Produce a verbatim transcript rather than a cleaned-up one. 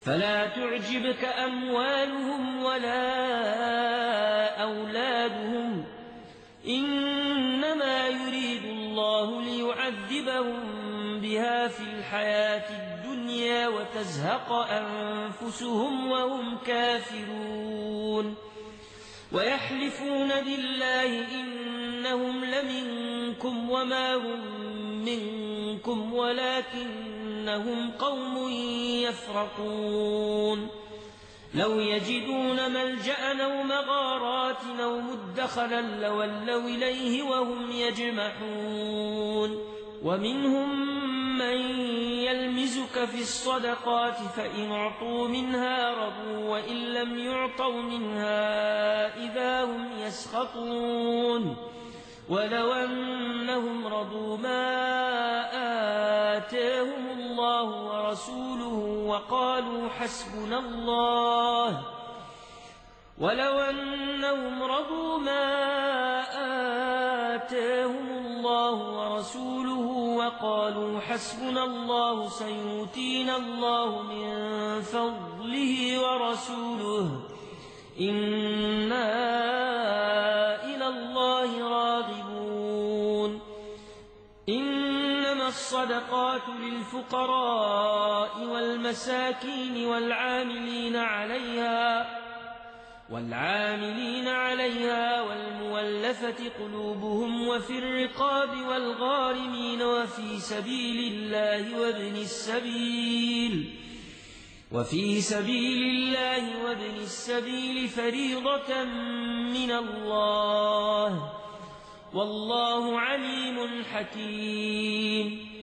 فلا تعجبك أموالهم ولا أولادهم، إنما يريد الله ليعذبهم بها في الحياة الدنيا وتزهق أنفسهم وهم كافرون. ويحلفون بالله إنهم لمنكم وما هم منكم ولكنهم قوم يفرقون. لو يجدون ملجأ أو مغارات أو مدخلا لولوا إليه وهم يجمحون. ومنهم من يلمزك في الصدقات فإن أعطوا منها رضوا وإن لم يعطوا منها إذا هم يسخطون. ولو أنهم رضوا ما آتاهم الله ورسوله وقالوا حسبنا الله ولو أنهم رضوا ما آتاهم الله ورسوله وقالوا حسبنا الله سيؤتينا الله من فضله ورسوله إنا إلى الله راغبون. إنما الصدقات للفقراء والمساكين والعاملين عليها والعاملين عليها والمولفة قلوبهم وفي الرقاب والغارمين وفي سبيل الله وابن السبيل وفي سبيل الله وابن السبيل فريضة من الله والله عليم حكيم.